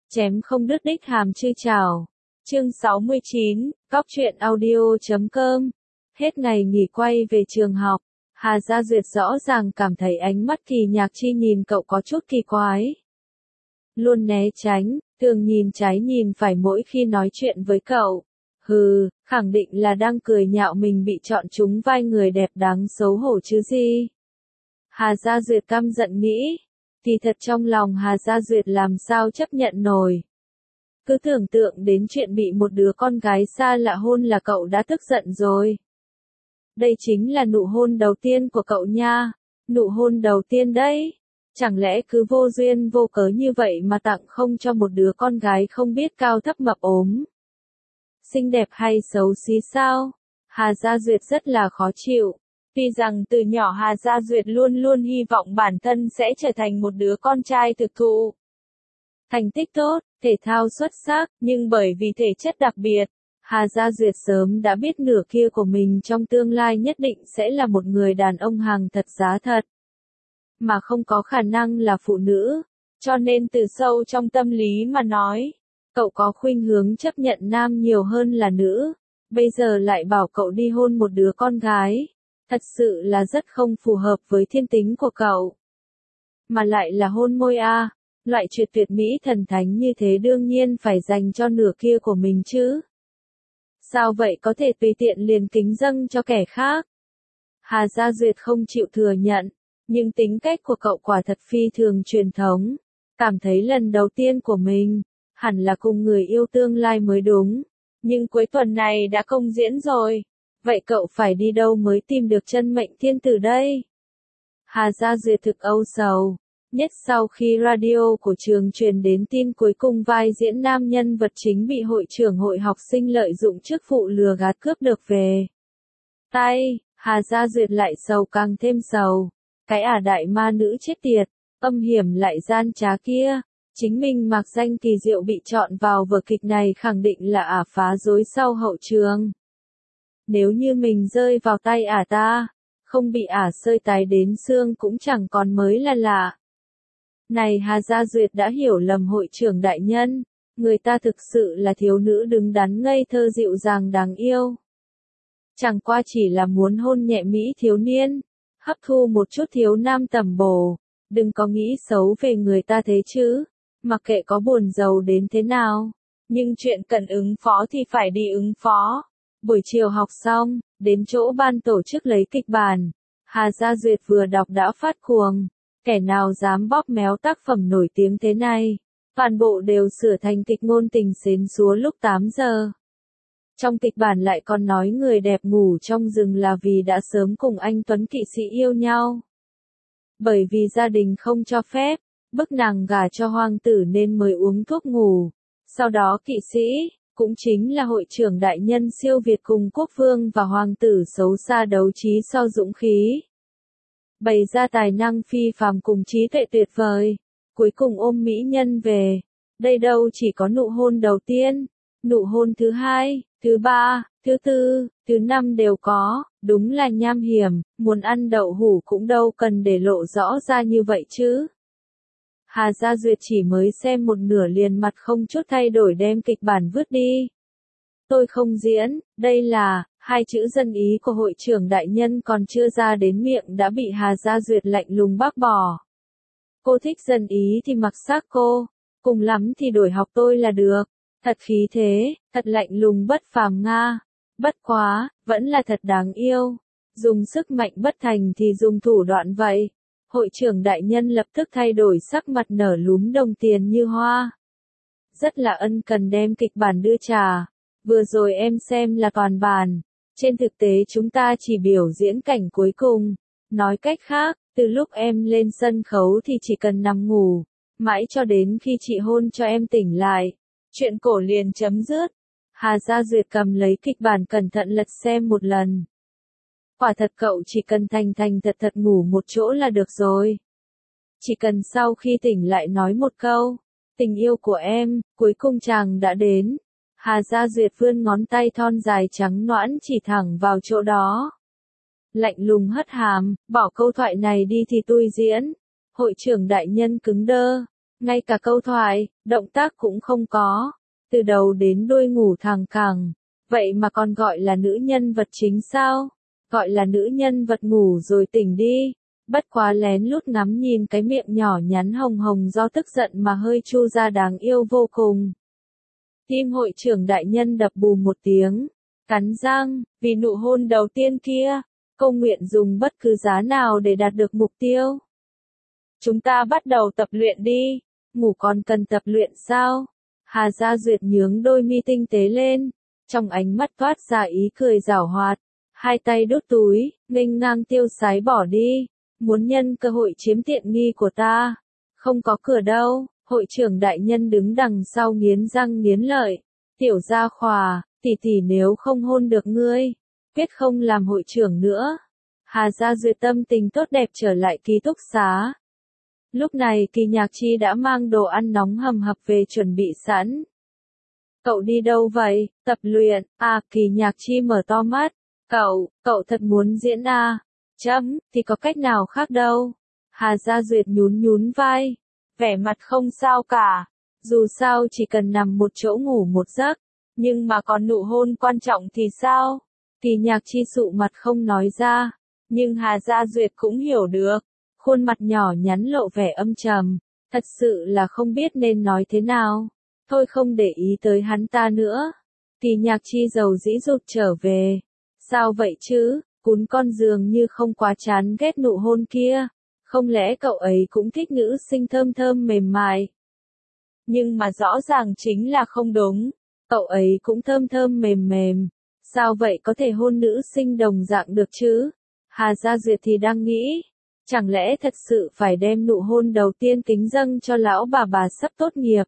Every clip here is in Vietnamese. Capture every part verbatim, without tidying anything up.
Chém không đứt đích hàm chư chào. Chương sáu mươi chín, cóc truyện audio chấm com. Hết ngày nghỉ quay về trường học, Hà Gia Duyệt rõ ràng cảm thấy ánh mắt Kỳ Nhạc Chi nhìn cậu có chút kỳ quái. Luôn né tránh, thường nhìn trái nhìn phải mỗi khi nói chuyện với cậu. Hừ, khẳng định là đang cười nhạo mình bị chọn trúng vai người đẹp đáng xấu hổ chứ gì. Hà Gia Duyệt căm giận nghĩ. Thì thật trong lòng Hà Gia Duyệt làm sao chấp nhận nổi. Cứ tưởng tượng đến chuyện bị một đứa con gái xa lạ hôn là cậu đã tức giận rồi. Đây chính là nụ hôn đầu tiên của cậu nha. Nụ hôn đầu tiên đấy. Chẳng lẽ cứ vô duyên vô cớ như vậy mà tặng không cho một đứa con gái không biết cao thấp mập ốm. Xinh đẹp hay xấu xí sao? Hà Gia Duyệt rất là khó chịu. Tuy rằng từ nhỏ Hà Gia Duyệt luôn luôn hy vọng bản thân sẽ trở thành một đứa con trai thực thụ. Thành tích tốt, thể thao xuất sắc, nhưng bởi vì thể chất đặc biệt, Hà Gia Duyệt sớm đã biết nửa kia của mình trong tương lai nhất định sẽ là một người đàn ông hàng thật giá thật. Mà không có khả năng là phụ nữ, cho nên từ sâu trong tâm lý mà nói, cậu có khuynh hướng chấp nhận nam nhiều hơn là nữ, bây giờ lại bảo cậu đi hôn một đứa con gái. Thật sự là rất không phù hợp với thiên tính của cậu. Mà lại là hôn môi a, loại chuyện tuyệt mỹ thần thánh như thế đương nhiên phải dành cho nửa kia của mình chứ. Sao vậy có thể tùy tiện liền kính dâng cho kẻ khác? Hà Gia Duyệt không chịu thừa nhận, nhưng tính cách của cậu quả thật phi thường truyền thống. Cảm thấy lần đầu tiên của mình, hẳn là cùng người yêu tương lai mới đúng. Nhưng cuối tuần này đã công diễn rồi. Vậy cậu phải đi đâu mới tìm được chân mệnh thiên tử đây? Hà Gia Duyệt thực âu sầu, nhất sau khi radio của trường truyền đến tin cuối cùng vai diễn nam nhân vật chính bị hội trưởng hội học sinh lợi dụng chức vụ lừa gạt cướp được về. Tay, Hà Gia Duyệt lại sầu càng thêm sầu. Cái ả đại ma nữ chết tiệt, âm hiểm lại gian trá kia. Chính mình mặc danh kỳ diệu bị chọn vào vở kịch này khẳng định là ả phá rối sau hậu trường. Nếu như mình rơi vào tay ả ta, không bị ả sơi tái đến xương cũng chẳng còn mới là lạ. Này Hà Gia Duyệt đã hiểu lầm hội trưởng đại nhân, người ta thực sự là thiếu nữ đứng đắn ngây thơ dịu dàng đáng yêu. Chẳng qua chỉ là muốn hôn nhẹ mỹ thiếu niên, hấp thu một chút thiếu nam tầm bổ, đừng có nghĩ xấu về người ta thế chứ, mặc kệ có buồn giàu đến thế nào, nhưng chuyện cần ứng phó thì phải đi ứng phó. Buổi chiều học xong, đến chỗ ban tổ chức lấy kịch bản. Hà Gia Duyệt vừa đọc đã phát cuồng. Kẻ nào dám bóp méo tác phẩm nổi tiếng thế này. Toàn bộ đều sửa thành kịch ngôn tình xến xúa lúc tám giờ. Trong kịch bản lại còn nói người đẹp ngủ trong rừng là vì đã sớm cùng anh Tuấn kỵ sĩ yêu nhau. Bởi vì gia đình không cho phép, bức nàng gả cho hoàng tử nên mới uống thuốc ngủ. Sau đó kỵ sĩ, cũng chính là hội trưởng đại nhân siêu việt cùng quốc vương và hoàng tử xấu xa đấu trí so dũng khí. Bày ra tài năng phi phàm cùng trí tuệ tuyệt vời, cuối cùng ôm mỹ nhân về. Đây đâu chỉ có nụ hôn đầu tiên, nụ hôn thứ hai, thứ ba, thứ tư, thứ năm đều có, đúng là nham hiểm, muốn ăn đậu hũ cũng đâu cần để lộ rõ ra như vậy chứ. Hà Gia Duyệt chỉ mới xem một nửa liền mặt không chút thay đổi đem kịch bản vứt đi. Tôi không diễn, đây là, hai chữ dân ý của hội trưởng đại nhân còn chưa ra đến miệng đã bị Hà Gia Duyệt lạnh lùng bác bỏ. Cô thích dân ý thì mặc xác cô, cùng lắm thì đổi học tôi là được. Thật khí thế, thật lạnh lùng bất phàm nga. Bất quá, vẫn là thật đáng yêu. Dùng sức mạnh bất thành thì dùng thủ đoạn vậy. Hội trưởng đại nhân lập tức thay đổi sắc mặt nở lúm đồng tiền như hoa. Rất là ân cần đem kịch bản đưa trà. Vừa rồi em xem là toàn bản. Trên thực tế chúng ta chỉ biểu diễn cảnh cuối cùng. Nói cách khác, từ lúc em lên sân khấu thì chỉ cần nằm ngủ. Mãi cho đến khi chị hôn cho em tỉnh lại. Chuyện cổ liền chấm dứt. Hà Gia Duyệt cầm lấy kịch bản cẩn thận lật xem một lần. Quả thật cậu chỉ cần thành thành thật thật ngủ một chỗ là được rồi. Chỉ cần sau khi tỉnh lại nói một câu, tình yêu của em, cuối cùng chàng đã đến. Hà Gia Duyệt vươn ngón tay thon dài trắng nõn chỉ thẳng vào chỗ đó. Lạnh lùng hất hàm, bỏ câu thoại này đi thì tôi diễn. Hội trưởng đại nhân cứng đơ. ngay cả câu thoại, động tác cũng không có, từ đầu đến đuôi ngủ thẳng cẳng, vậy mà còn gọi là nữ nhân vật chính sao? Gọi là nữ nhân vật ngủ rồi tỉnh đi, bất quá lén lút ngắm nhìn cái miệng nhỏ nhắn hồng hồng do tức giận mà hơi chu ra đáng yêu vô cùng. Tim hội trưởng đại nhân đập bù một tiếng, cắn răng, vì nụ hôn đầu tiên kia, cô nguyện dùng bất cứ giá nào để đạt được mục tiêu. Chúng ta bắt đầu tập luyện đi, ngủ còn cần tập luyện sao? Hà Gia Duyệt nhướng đôi mi tinh tế lên, trong ánh mắt toát ra ý cười giảo hoạt, hai tay đút túi, nghênh ngang tiêu sái bỏ đi, muốn nhân cơ hội chiếm tiện nghi của ta. Không có cửa đâu, hội trưởng đại nhân đứng đằng sau nghiến răng nghiến lợi, tiểu gia khòa, tỷ tỷ nếu không hôn được ngươi, quyết không làm hội trưởng nữa. Hà Gia Duyệt tâm tình tốt đẹp trở lại ký túc xá. Lúc này Kỳ Nhạc Chi đã mang đồ ăn nóng hầm hập về chuẩn bị sẵn. Cậu đi đâu vậy? Tập luyện. À, Kỳ Nhạc Chi mở to mắt. Cậu, cậu thật muốn diễn à? Chấm, thì có cách nào khác đâu. Hà Gia Duyệt nhún nhún vai. Vẻ mặt không sao cả. Dù sao chỉ cần nằm một chỗ ngủ một giấc. Nhưng mà còn nụ hôn quan trọng thì sao? Kỳ Nhạc Chi sụ mặt không nói ra. Nhưng Hà Gia Duyệt cũng hiểu được. Khuôn mặt nhỏ nhắn lộ vẻ âm trầm. Thật sự là không biết nên nói thế nào. Thôi không để ý tới hắn ta nữa. Kỳ Nhạc Chi dầu dĩ rụt trở về. Sao vậy chứ, cún con dường như không quá chán ghét nụ hôn kia. Không lẽ cậu ấy cũng thích nữ sinh thơm thơm mềm mại? Nhưng mà rõ ràng chính là không đúng. Cậu ấy cũng thơm thơm mềm mềm. Sao vậy có thể hôn nữ sinh đồng dạng được chứ? Hà Gia Duyệt thì đang nghĩ. Chẳng lẽ thật sự phải đem nụ hôn đầu tiên kính dâng cho lão bà bà sắp tốt nghiệp?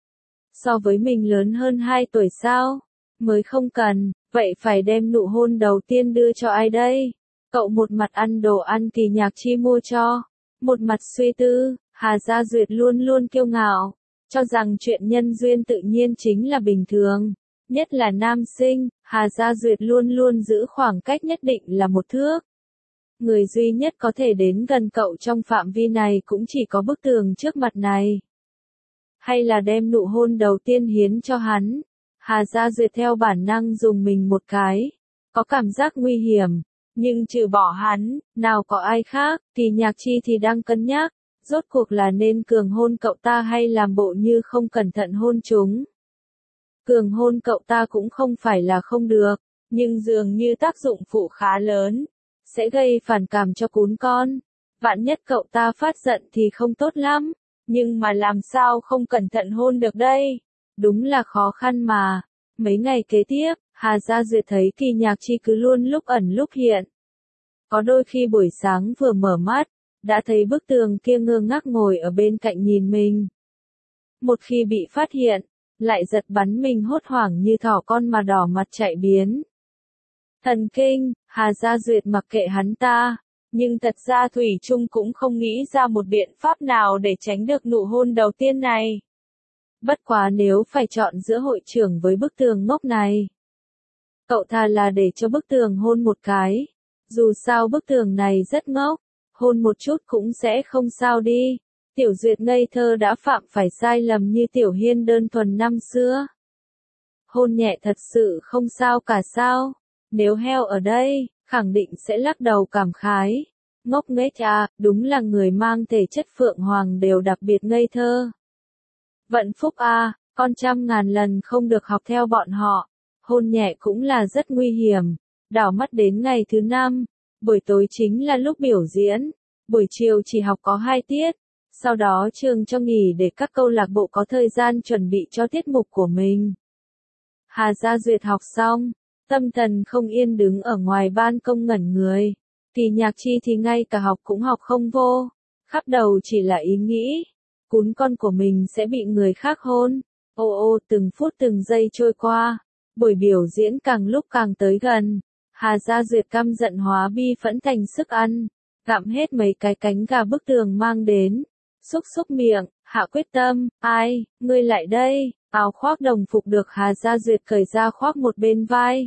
So với mình lớn hơn hai tuổi sao? Mới không cần, vậy phải đem nụ hôn đầu tiên đưa cho ai đây? Cậu một mặt ăn đồ ăn Kỳ Nhạc Chi mua cho, một mặt suy tư. Hà Gia Duyệt luôn luôn kiêu ngạo, cho rằng chuyện nhân duyên tự nhiên chính là bình thường, nhất là nam sinh. Hà Gia Duyệt luôn luôn giữ khoảng cách nhất định là một thước. Người duy nhất có thể đến gần cậu trong phạm vi này cũng chỉ có bức tường trước mặt này. Hay là đem nụ hôn đầu tiên hiến cho hắn? Hà Gia Duyệt theo bản năng dùng mình một cái. Có cảm giác nguy hiểm. Nhưng trừ bỏ hắn, nào có ai khác. Kỳ Nhạc Chi thì đang cân nhắc. Rốt cuộc là nên cường hôn cậu ta hay làm bộ như không cẩn thận hôn chúng. Cường hôn cậu ta cũng không phải là không được. Nhưng dường như tác dụng phụ khá lớn. Sẽ gây phản cảm cho cún con. Vạn nhất cậu ta phát giận thì không tốt lắm. Nhưng mà làm sao không cẩn thận hôn được đây? Đúng là khó khăn mà. Mấy ngày kế tiếp, Hà Gia Duyệt thấy Kỳ Nhạc Chi cứ luôn lúc ẩn lúc hiện. Có đôi khi buổi sáng vừa mở mắt, đã thấy bức tường kia ngơ ngác ngồi ở bên cạnh nhìn mình. Một khi bị phát hiện, lại giật bắn mình hốt hoảng như thỏ con mà đỏ mặt chạy biến. Thần kinh, Hà Gia Duyệt mặc kệ hắn ta. Nhưng thật ra Thủy Chung cũng không nghĩ ra một biện pháp nào để tránh được nụ hôn đầu tiên này. Bất quá nếu phải chọn giữa hội trưởng với bức tường ngốc này, cậu thà là để cho bức tường hôn một cái. Dù sao bức tường này rất ngốc, hôn một chút cũng sẽ không sao đi. Tiểu Duyệt ngây thơ đã phạm phải sai lầm như Tiểu Hiên đơn thuần năm xưa. Hôn nhẹ thật sự không sao cả sao? Nếu heo ở đây, khẳng định sẽ lắc đầu cảm khái. Ngốc nghếch à, đúng là người mang thể chất phượng hoàng đều đặc biệt ngây thơ. Vận phúc à, con trăm ngàn lần không được học theo bọn họ. Hôn nhẹ cũng là rất nguy hiểm. Đảo mắt đến ngày thứ năm, buổi tối chính là lúc biểu diễn. Buổi chiều chỉ học có hai tiết. Sau đó trường cho nghỉ để các câu lạc bộ có thời gian chuẩn bị cho tiết mục của mình. Hà Gia Duyệt học xong. Tâm thần không yên đứng ở ngoài ban công ngẩn người. Kỳ Nhạc Chi thì ngay cả học cũng học không vô. Khắp đầu chỉ là ý nghĩ. Cún con của mình sẽ bị người khác hôn. Ô ô từng phút từng giây trôi qua. Buổi biểu diễn càng lúc càng tới gần. Hà Gia Duyệt căm giận hóa bi phẫn thành sức ăn. Gặm hết mấy cái cánh gà bức tường mang đến. Xúc xúc miệng, hạ quyết tâm. Ai, ngươi lại đây. Áo khoác đồng phục được Hà Gia Duyệt cởi ra khoác một bên vai.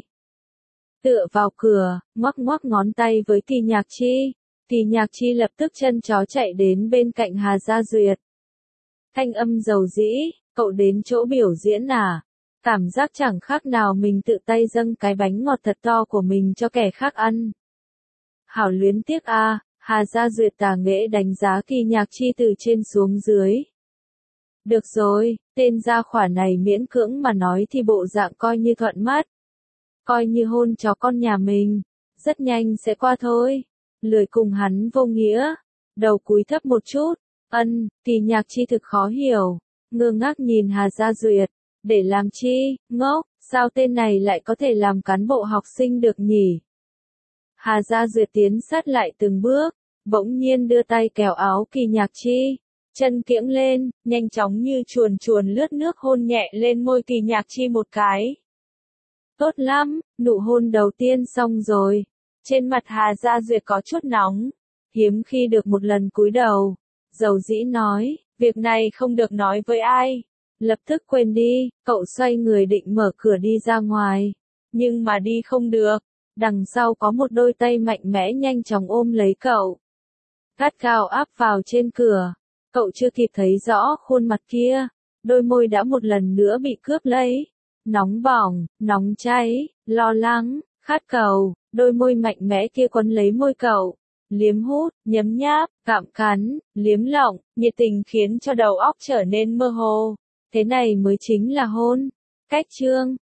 Tựa vào cửa, ngoắc ngoắc ngón tay với Kỳ Nhạc Chi. Kỳ Nhạc Chi lập tức chân chó chạy đến bên cạnh Hà Gia Duyệt. Thanh âm dầu dĩ, cậu đến chỗ biểu diễn à? Cảm giác chẳng khác nào mình tự tay dâng cái bánh ngọt thật to của mình cho kẻ khác ăn. Hảo luyến tiếc a, à, Hà Gia Duyệt tà nghệ đánh giá Kỳ Nhạc Chi từ trên xuống dưới. Được rồi, tên gia khỏa này miễn cưỡng mà nói thì bộ dạng coi như thuận mắt. Coi như hôn chó con nhà mình, rất nhanh sẽ qua thôi. Lười cùng hắn vô nghĩa. Đầu cúi thấp một chút, ân, Kỳ Nhạc Chi thực khó hiểu, ngơ ngác nhìn Hà Gia Duyệt, để làm chi, ngốc, sao tên này lại có thể làm cán bộ học sinh được nhỉ? Hà Gia Duyệt tiến sát lại từng bước, bỗng nhiên đưa tay kéo áo Kỳ Nhạc Chi, chân kiễng lên, nhanh chóng như chuồn chuồn lướt nước hôn nhẹ lên môi Kỳ Nhạc Chi một cái. Tốt lắm, nụ hôn đầu tiên xong rồi. Trên mặt Hà Gia Duyệt có chút nóng, hiếm khi được một lần cúi đầu. Dầu dĩ nói, việc này không được nói với ai. Lập tức quên đi, cậu xoay người định mở cửa đi ra ngoài. Nhưng mà đi không được. Đằng sau có một đôi tay mạnh mẽ nhanh chóng ôm lấy cậu. Gắt gao áp vào trên cửa. Cậu chưa kịp thấy rõ khuôn mặt kia. Đôi môi đã một lần nữa bị cướp lấy. Nóng bỏng, nóng cháy, lo lắng, khát cầu. Đôi môi mạnh mẽ kia quấn lấy môi cậu. Liếm hút, nhấm nháp, gặm cắn, liếm lọng, nhiệt tình khiến cho đầu óc trở nên mơ hồ. Thế này mới chính là hôn. Cách chương